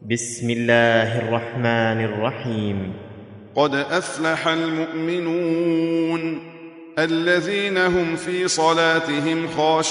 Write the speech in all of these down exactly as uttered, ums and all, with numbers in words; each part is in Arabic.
بسم الله الرحمن الرحيم. قد أفلح المؤمنون الذين هم في صلاتهم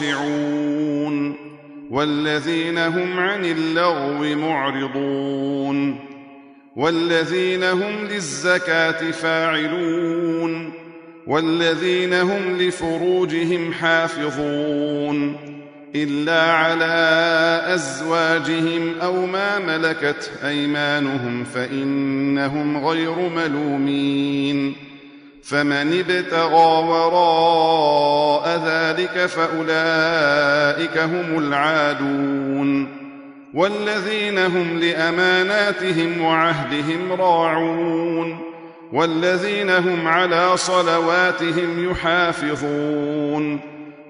خاشعون والذين هم عن اللغو معرضون والذين هم للزكاة فاعلون والذين هم لفروجهم حافظون إلا على أزواجهم أو ما ملكت أيمانهم فإنهم غير ملومين. فمن ابتغى وراء ذلك فأولئك هم العادون والذين هم لأماناتهم وعهدهم راعون والذين هم على صلواتهم يحافظون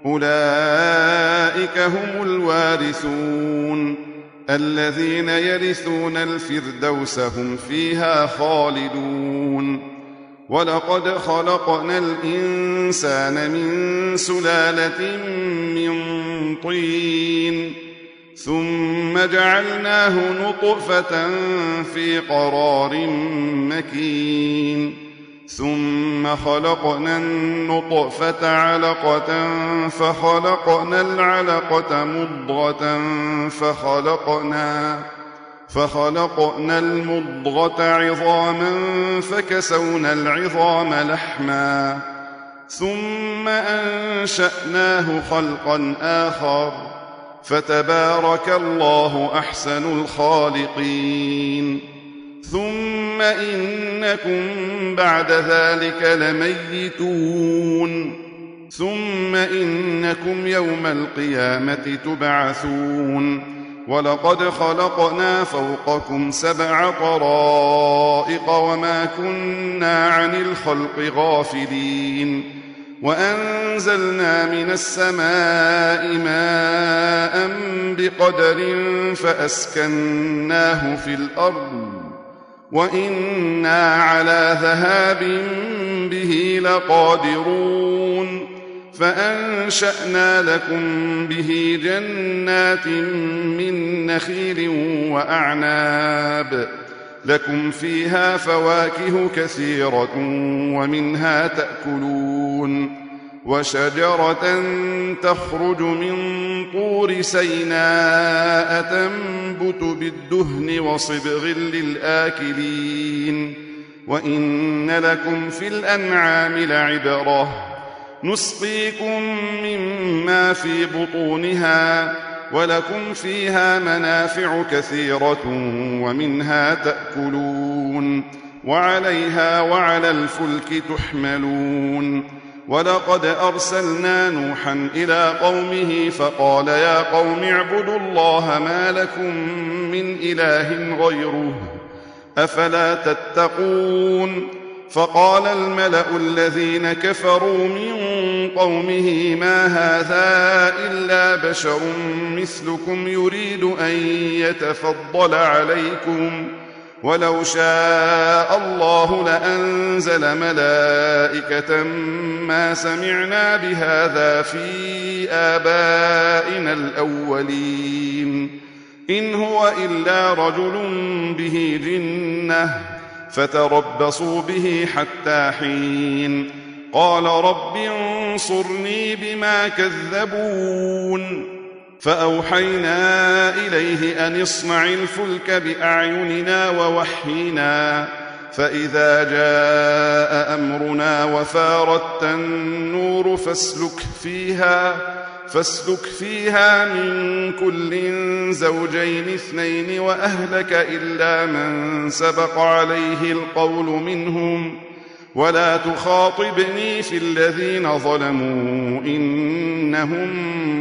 أولئك هم الوارثون الذين يرثون الفردوس هم فيها خالدون. ولقد خلقنا الإنسان من سلالة من طين ثم جعلناه نطفة في قرار مكين ثم خلقنا النطفة علقة فخلقنا العلقة مضغة فخلقنا فخلقنا المضغة عظاما فكسونا العظام لحما ثم أنشأناه خلقا آخر فتبارك الله أحسن الخالقين. ثم إنكم بعد ذلك لميتون ثم إنكم يوم القيامة تبعثون. ولقد خلقنا فوقكم سبع طرائق وما كنا عن الخلق غافلين وأنزلنا من السماء ماء بقدر فأسكناه في الأرض وإنا على ذهاب به لقادرون. فأنشأنا لكم به جنات من نخيل وأعناب لكم فيها فواكه كثيرة ومنها تأكلون وشجرة تخرج من طور سيناء تنبت بالدهن وصبغ للآكلين. وإن لكم في الأنعام لعبرة نسقيكم مما في بطونها ولكم فيها منافع كثيرة ومنها تأكلون وعليها وعلى الفلك تحملون. ولقد أرسلنا نوحا إلى قومه فقال يا قوم اعبدوا الله ما لكم من إله غيره أفلا تتقون. فقال الملأ الذين كفروا من قومه ما هذا إلا بشر مثلكم يريد أن يتفضل عليكم ولو شاء الله لأنزل ملائكة ما سمعنا بهذا في آبائنا الأولين إن هو إلا رجل به جنة فتربصوا به حتى حين. قال رب انصرني بما كذبون. فأوحينا إليه أن اصنع الفلك بأعيننا ووحينا فإذا جاء أمرنا وفارت النور فاسلك فيها فاسلك فيها من كل زوجين اثنين وأهلك إلا من سبق عليه القول منهم ولا تخاطبني في الذين ظلموا إنهم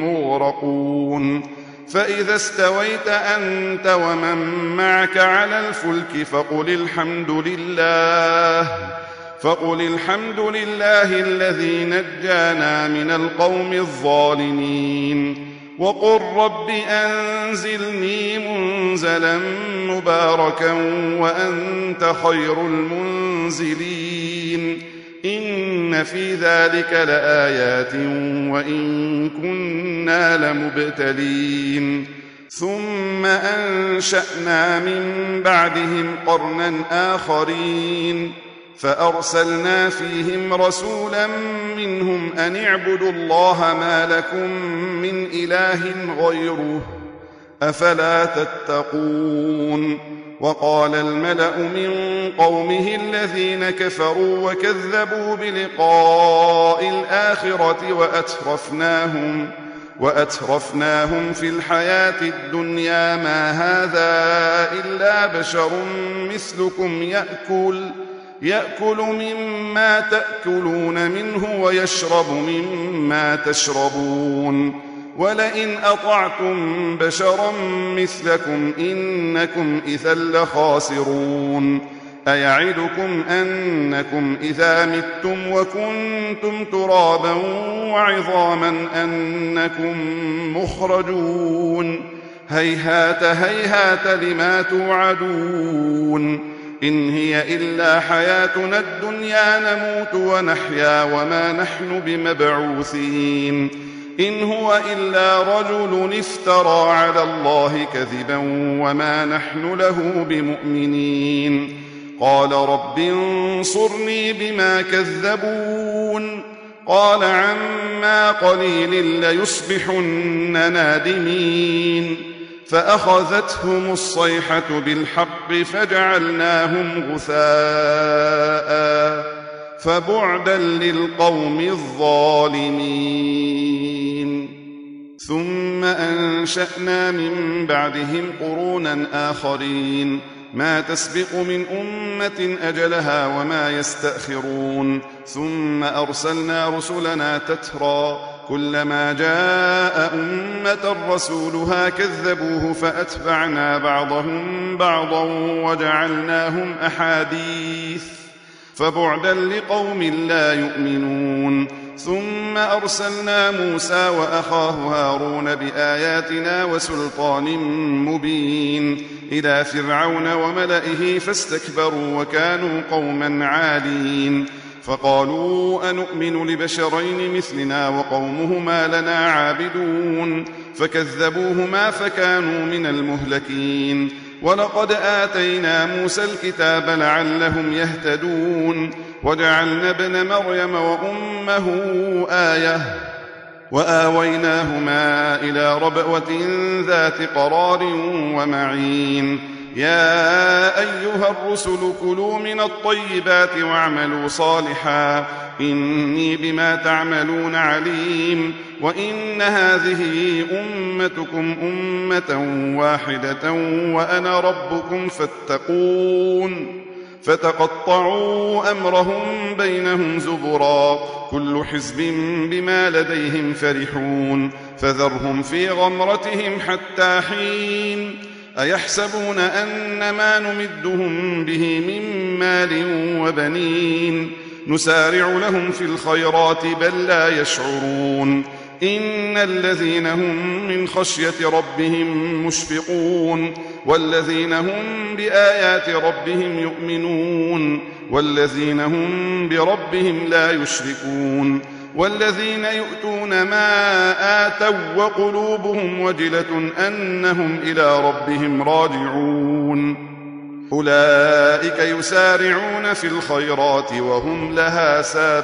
مغرقون. فإذا استويت أنت ومن معك على الفلك فقل الحمد لله فقل الحمد لله الذي نجانا من القوم الظالمين وقل رب أنزلني منزلا مباركا وأنت خير المنزلين. إن في ذلك لآيات وإن كنا لمبتلين. ثم أنشأنا من بعدهم قرنا آخرين فأرسلنا فيهم رسولا منهم أن اعبدوا الله ما لكم من إله غيره أفلا تتقون. وقال الملأ من قومه الذين كفروا وكذبوا بلقاء الآخرة وأترفناهم, وأترفناهم في الحياة الدنيا ما هذا إلا بشر مثلكم يأكل, يأكل مما تأكلون منه ويشرب مما تشربون ولئن أطعتم بشرا مثلكم إنكم إذا لخاسرون. أيعدكم أنكم إذا متم وكنتم ترابا وعظاما أنكم مخرجون هيهات هيهات لما توعدون إن هي إلا حياتنا الدنيا نموت ونحيا وما نحن بمبعوثين إن هو إلا رجل افترى على الله كذبا وما نحن له بمؤمنين. قال رب انصرني بما كذبون قال عما قليل ليصبحن نادمين فأخذتهم الصيحة بالحق فجعلناهم غثاء فبعدا للقوم الظالمين. ثم أنشأنا من بعدهم قرونا آخرين ما تسبق من أمة أجلها وما يستأخرون ثم أرسلنا رسلنا تترى كلما جاء أمة رسولها كذبوه فأتبعنا بعضهم بعضا وجعلناهم أحاديث فبعدا لقوم لا يؤمنون. ثم أرسلنا موسى وأخاه هارون بآياتنا وسلطان مبين إلى فرعون وملئه فاستكبروا وكانوا قوما عالين فقالوا أنؤمن لبشرين مثلنا وقومهما لنا عابدون فكذبوهما فكانوا من المهلكين. ولقد آتينا موسى الكتاب لعلهم يهتدون وجعلنا ابن مريم وأمه آية وآويناهما إلى ربوة ذات قرار ومعين. يا أيها الرسل كلوا من الطيبات واعملوا صالحا إني بما تعملون عليم. وإن هذه أمتكم أمة واحدة وأنا ربكم فاتقون. فتقطعوا أمرهم بينهم زبرا كل حزب بما لديهم فرحون فذرهم في غمرتهم حتى حين. أيحسبون أن ما نمدهم به من مال وبنين نسارع لهم في الخيرات بل لا يشعرون. إن الذين هم من خشية ربهم مشفقون والذين هم بآيات ربهم يؤمنون والذين هم بربهم لا يشركون والذين يؤتون ما آتوا وقلوبهم وجلة أنهم إلى ربهم راجعون أولئك يسارعون في الخيرات وهم لها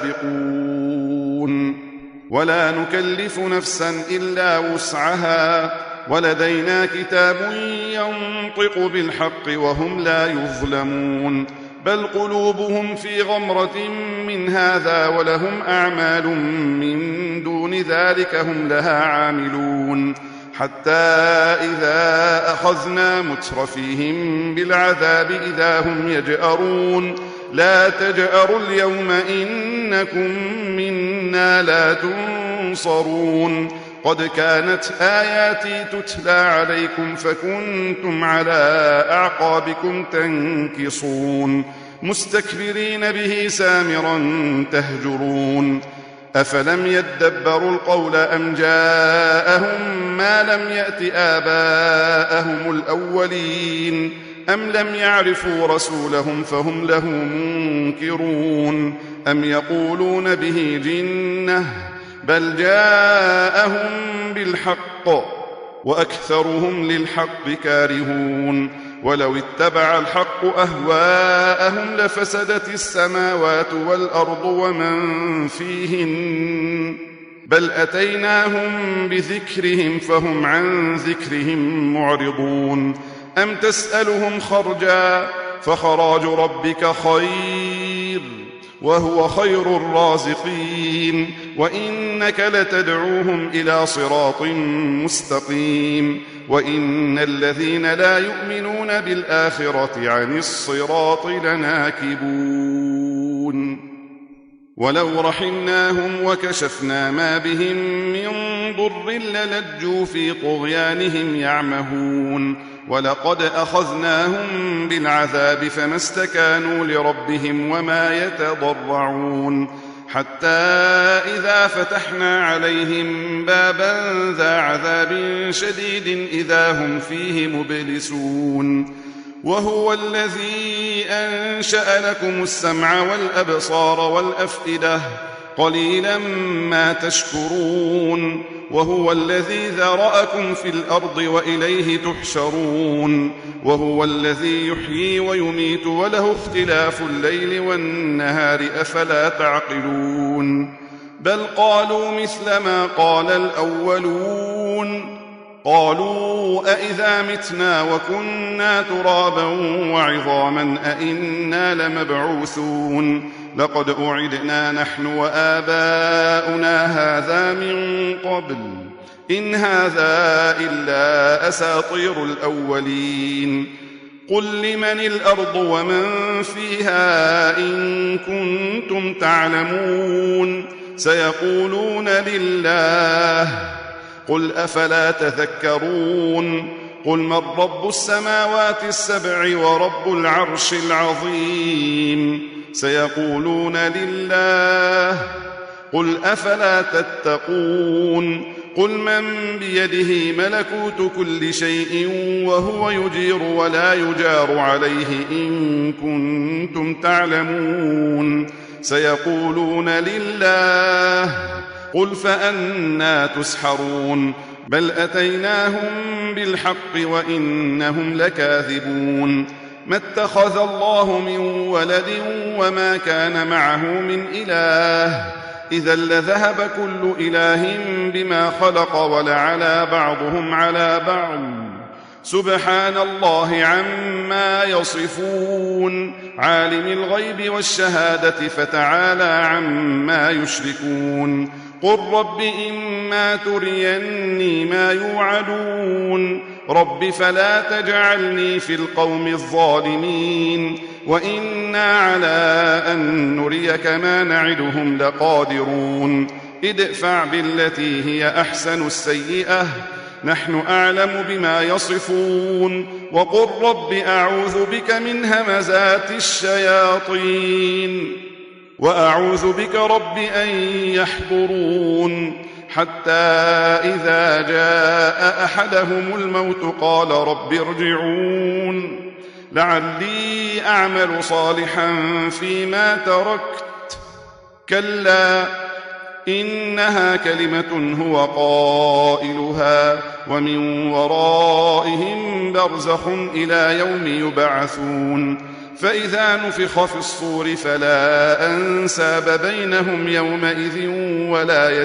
سابقون. ولا نكلف نفسا إلا وسعها ولدينا كتاب ينطق بالحق وهم لا يظلمون بل قلوبهم في غمرة من هذا ولهم أعمال من دون ذلك هم لها عاملون حتى إذا أخذنا مترفيهم بالعذاب إذا هم يجأرون لا تجأروا اليوم إنكم منا لا تنصرون قد كانت آياتي تتلى عليكم فكنتم على أعقابكم تنكصون مستكبرين به سامرا تهجرون أفلم يدبروا القول أم جاءهم ما لم يأت آباءهم الأولين أم لم يعرفوا رسولهم فهم له منكرون أم يقولون به جنة بل جاءهم بالحق وأكثرهم للحق كارهون ولو اتبع الحق أهواءهم لفسدت السماوات والأرض ومن فيهن بل أتيناهم بذكرهم فهم عن ذكرهم معرضون أم تسألهم خرجا فخراج ربك خير وهو خير الرازقين وإنك لتدعوهم إلى صراط مستقيم وإن الذين لا يؤمنون بالآخرة عن الصراط لناكبون ولو رحمناهم وكشفنا ما بهم من ضر للجوا في طغيانهم يعمهون ولقد أخذناهم بالعذاب فما استكانوا لربهم وما يتضرعون حتى إذا فتحنا عليهم بابا ذا عذاب شديد إذا هم فيه مبلسون وهو الذي أنشأ لكم السمع والأبصار والأفئدة قليلا ما تشكرون وهو الذي ذرأكم في الأرض وإليه تحشرون وهو الذي يحيي ويميت وله اختلاف الليل والنهار أفلا تعقلون بل قالوا مثل ما قال الأولون قالوا أئذا متنا وكنا ترابا وعظاما أئنا لمبعوثون لقد أعدنا نحن وآباؤنا هذا من قبل إن هذا إلا أساطير الأولين قل لمن الأرض ومن فيها إن كنتم تعلمون سيقولون لله قل أفلا تذكرون قل من رب السماوات السبع ورب العرش العظيم سيقولون لله قل أفلا تتقون قل من بيده ملكوت كل شيء وهو يجير ولا يجار عليه إن كنتم تعلمون سيقولون لله قل فأنى تسحرون بل أتيناهم بالحق وإنهم لكاذبون ما اتخذ الله من ولد وما كان معه من إله إذا لذهب كل إله بما خلق ولعلى بعضهم على بعض سبحان الله عما يصفون عالم الغيب والشهادة فتعالى عما يشركون قل رب إما تريني ما يوعدون رب فلا تجعلني في القوم الظالمين وإنا على أن نريك ما نعدهم لقادرون ادفع بالتي هي أحسن السيئة نحن أعلم بما يصفون وقل رب أعوذ بك من همزات الشياطين وأعوذ بك رب أن يحضرون حتى إذا جاء أحدهم الموت قال رب ارجعون لعلي أعمل صالحا فيما تركت كلا إنها كلمة هو قائلها ومن ورائهم برزخ إلى يوم يبعثون فإذا نفخ في الصور فلا أنساب بينهم يومئذ ولا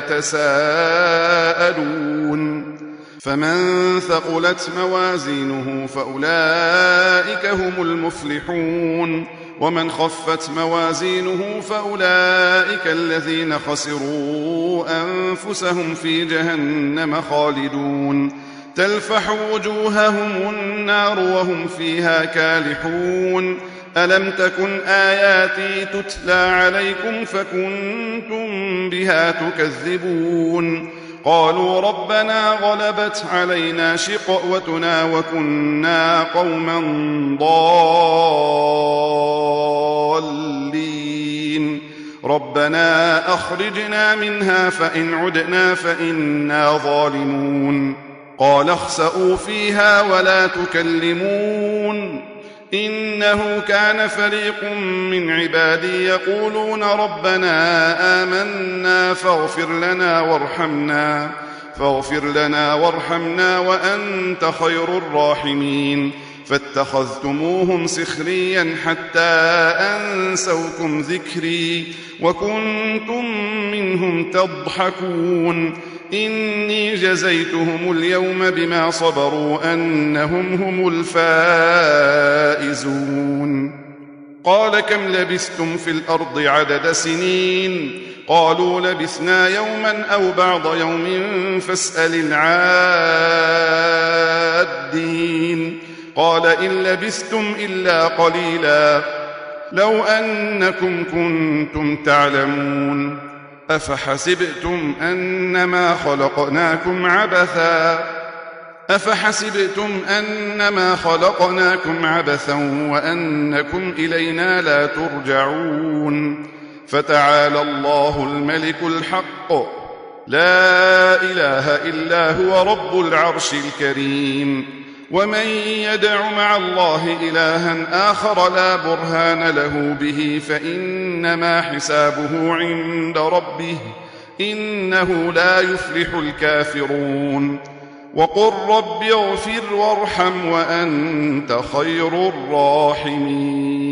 يتساءلون فمن ثقلت موازينه فأولئك هم المفلحون ومن خفت موازينه فأولئك الذين خسروا أنفسهم في جهنم خالدون تلفح وجوههم النار وهم فيها كالحون ألم تكن آياتي تتلى عليكم فكنتم بها تكذبون قالوا ربنا غلبت علينا شقوتنا وكنا قوما ضالين ربنا أخرجنا منها فإن عدنا فإنا ظالمون قال اخسئوا فيها ولا تكلمون إنه كان فريق من عبادي يقولون ربنا آمنا فاغفر لنا وارحمنا فاغفر لنا وارحمنا وأنت خير الراحمين. فاتخذتموهم سخريا حتى أنسوكم ذكري وكنتم منهم تضحكون. إني جزيتهم اليوم بما صبروا أنهم هم الفائزون. قال كم لبثتم في الأرض عدد سنين؟ قالوا لبثنا يوما أو بعض يوم فاسأل العادين. قال إن لبثتم إلا قليلا لو أنكم كنتم تعلمون. أفحسبتم أنما خلقناكم عبثا أفحسبتم أنما خلقناكم عبثا وأنكم إلينا لا ترجعون. فتعالى الله الملك الحق لا إله إلا هو رب العرش الكريم. ومن يدع مع الله إلها آخر لا برهان له به فإنما حسابه عند ربه إنه لا يفلح الكافرون. وقل رب اغفر وارحم وأنت خير الراحمين.